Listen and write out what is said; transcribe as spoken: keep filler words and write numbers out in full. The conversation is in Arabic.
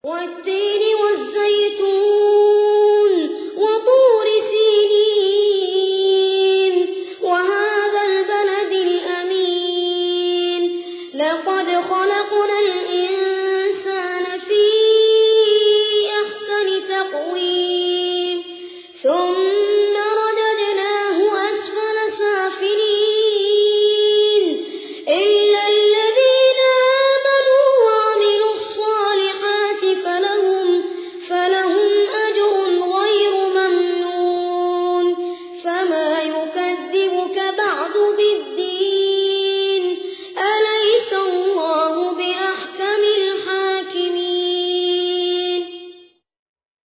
والتين والزيتون وطور سينين وهذا البلد الأمين لقد خلقنا